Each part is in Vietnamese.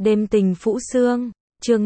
Đêm tình Phũ Sương, chương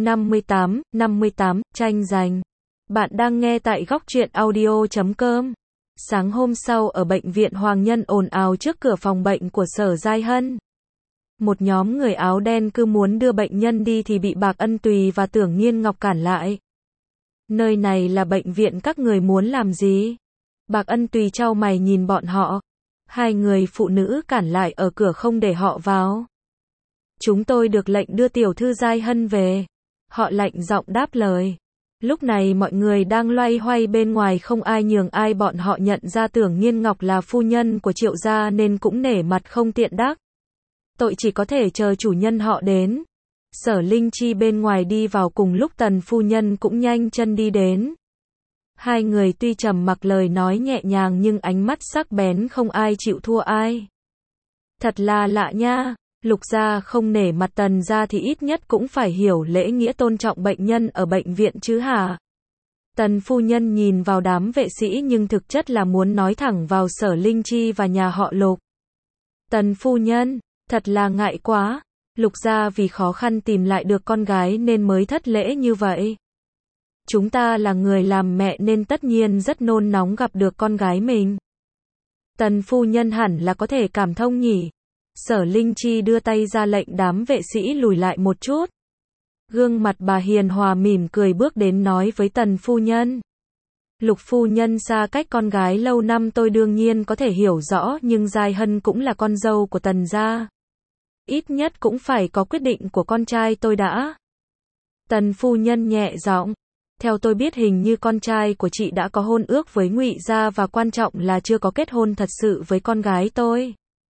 58, tranh giành. Bạn đang nghe tại góc truyện audio.com. Sáng hôm sau ở bệnh viện Hoàng Nhân ồn ào trước cửa phòng bệnh của Sở Giai Hân. Một nhóm người áo đen cứ muốn đưa bệnh nhân đi thì bị Bạc Ân Tùy và Tưởng Nhiên Ngọc cản lại. Nơi này là bệnh viện, các người muốn làm gì? Bạc Ân Tùy chau mày nhìn bọn họ. Hai người phụ nữ cản lại ở cửa không để họ vào. Chúng tôi được lệnh đưa tiểu thư Giai Hân về. Họ lạnh giọng đáp lời. Lúc này mọi người đang loay hoay bên ngoài, không ai nhường ai, bọn họ nhận ra Tưởng Nhiên Ngọc là phu nhân của Triệu gia nên cũng nể mặt không tiện đắc tội, chỉ có thể chờ chủ nhân họ đến. Sở Linh Chi bên ngoài đi vào cùng lúc Tần phu nhân cũng nhanh chân đi đến. Hai người tuy trầm mặc, lời nói nhẹ nhàng nhưng ánh mắt sắc bén, không ai chịu thua ai. Thật là lạ nha, Lục gia không nể mặt Tần gia thì ít nhất cũng phải hiểu lễ nghĩa, tôn trọng bệnh nhân ở bệnh viện chứ hả? Tần phu nhân nhìn vào đám vệ sĩ nhưng thực chất là muốn nói thẳng vào Sở Linh Chi và nhà họ Lục. Tần phu nhân, thật là ngại quá. Lục gia vì khó khăn tìm lại được con gái nên mới thất lễ như vậy. Chúng ta là người làm mẹ nên tất nhiên rất nôn nóng gặp được con gái mình. Tần phu nhân hẳn là có thể cảm thông nhỉ. Sở Linh Chi đưa tay ra lệnh đám vệ sĩ lùi lại một chút. Gương mặt bà hiền hòa mỉm cười bước đến nói với Tần phu nhân. Lục phu nhân xa cách con gái lâu năm tôi đương nhiên có thể hiểu rõ, nhưng Giai Hân cũng là con dâu của Tần gia. Ít nhất cũng phải có quyết định của con trai tôi đã. Tần phu nhân nhẹ giọng. Theo tôi biết hình như con trai của chị đã có hôn ước với Ngụy gia và quan trọng là chưa có kết hôn thật sự với con gái tôi.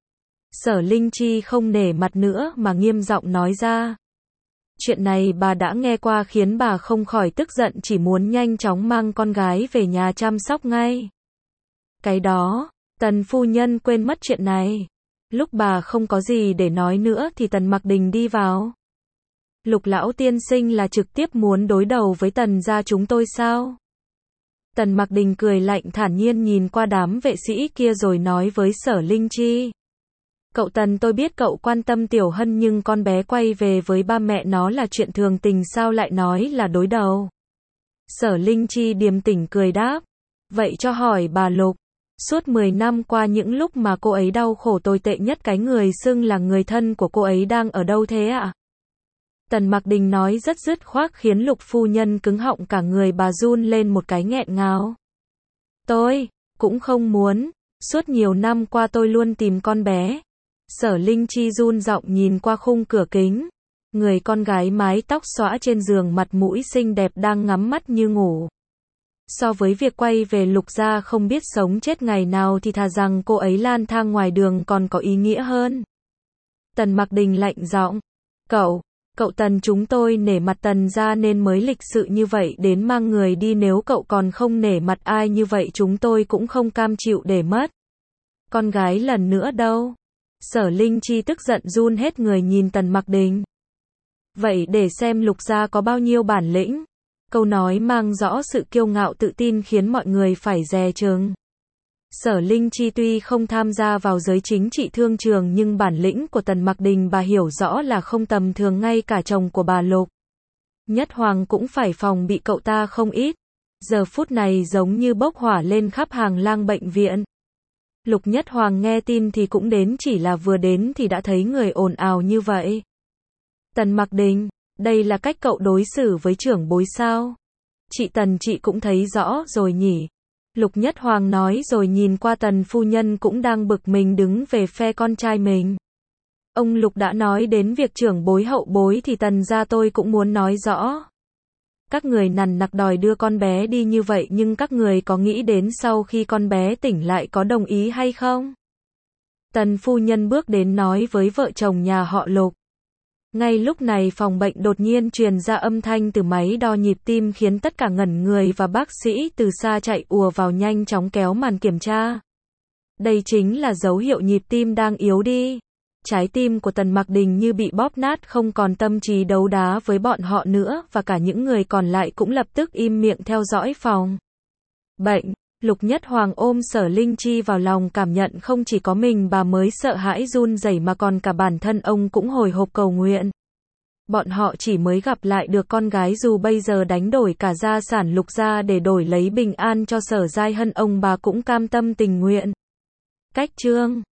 Sở Linh Chi không nể mặt nữa mà nghiêm giọng nói ra. Chuyện này bà đã nghe qua khiến bà không khỏi tức giận, chỉ muốn nhanh chóng mang con gái về nhà chăm sóc ngay. Cái đó, Tần phu nhân quên mất chuyện này. Lúc bà không có gì để nói nữa thì Tần Mặc Đình đi vào. Lục lão tiên sinh là trực tiếp muốn đối đầu với Tần gia chúng tôi sao? Tần Mặc Đình cười lạnh thản nhiên nhìn qua đám vệ sĩ kia rồi nói với Sở Linh Chi. Cậu Tần, tôi biết cậu quan tâm Tiểu Hân nhưng con bé quay về với ba mẹ nó là chuyện thường tình, sao lại nói là đối đầu? Sở Linh Chi điềm tĩnh cười đáp. Vậy cho hỏi bà Lục, suốt 10 năm qua những lúc mà cô ấy đau khổ tồi tệ nhất, cái người xưng là người thân của cô ấy đang ở đâu thế ạ? Tần Mặc Đình nói rất dứt khoát khiến Lục phu nhân cứng họng, cả người bà run lên một cái nghẹn ngào. Tôi cũng không muốn, suốt nhiều năm qua tôi luôn tìm con bé. Sở Linh Chi run giọng nhìn qua khung cửa kính. Người con gái mái tóc xõa trên giường, mặt mũi xinh đẹp đang ngắm mắt như ngủ. So với việc quay về Lục gia không biết sống chết ngày nào thì thà rằng cô ấy lang thang ngoài đường còn có ý nghĩa hơn. Tần Mặc Đình lạnh giọng. Cậu Tần, chúng tôi nể mặt Tần gia nên mới lịch sự như vậy đến mang người đi, nếu cậu còn không nể mặt ai như vậy chúng tôi cũng không cam chịu để mất con gái lần nữa đâu. Sở Linh Chi tức giận run hết người nhìn Tần Mặc Đình. Vậy để xem Lục gia có bao nhiêu bản lĩnh. Câu nói mang rõ sự kiêu ngạo tự tin khiến mọi người phải dè chừng. Sở Linh Chi tuy không tham gia vào giới chính trị thương trường nhưng bản lĩnh của Tần Mặc Đình bà hiểu rõ là không tầm thường, ngay cả chồng của bà Lục Nhất Hoàng cũng phải phòng bị cậu ta không ít. Giờ phút này giống như bốc hỏa lên khắp hàng lang bệnh viện. Lục Nhất Hoàng nghe tin thì cũng đến, chỉ là vừa đến thì đã thấy người ồn ào như vậy. Tần Mặc Đình, đây là cách cậu đối xử với trưởng bối sao? Chị Tần, chị cũng thấy rõ rồi nhỉ? Lục Nhất Hoàng nói rồi nhìn qua Tần phu nhân cũng đang bực mình đứng về phe con trai mình. Ông Lục đã nói đến việc trưởng bối hậu bối thì Tần gia tôi cũng muốn nói rõ. Các người nằn nặc đòi đưa con bé đi như vậy nhưng các người có nghĩ đến sau khi con bé tỉnh lại có đồng ý hay không? Tần phu nhân bước đến nói với vợ chồng nhà họ Lục. Ngay lúc này phòng bệnh đột nhiên truyền ra âm thanh từ máy đo nhịp tim khiến tất cả ngẩn người và bác sĩ từ xa chạy ùa vào nhanh chóng kéo màn kiểm tra. Đây chính là dấu hiệu nhịp tim đang yếu đi. Trái tim của Tần Mặc Đình như bị bóp nát, không còn tâm trí đấu đá với bọn họ nữa và cả những người còn lại cũng lập tức im miệng theo dõi phòng bệnh. Lục Nhất Hoàng ôm Sở Linh Chi vào lòng, cảm nhận không chỉ có mình bà mới sợ hãi run rẩy mà còn cả bản thân ông cũng hồi hộp cầu nguyện. Bọn họ chỉ mới gặp lại được con gái dù bây giờ đánh đổi cả gia sản Lục gia để đổi lấy bình an cho Sở Giai Hân, ông bà cũng cam tâm tình nguyện. Cách chương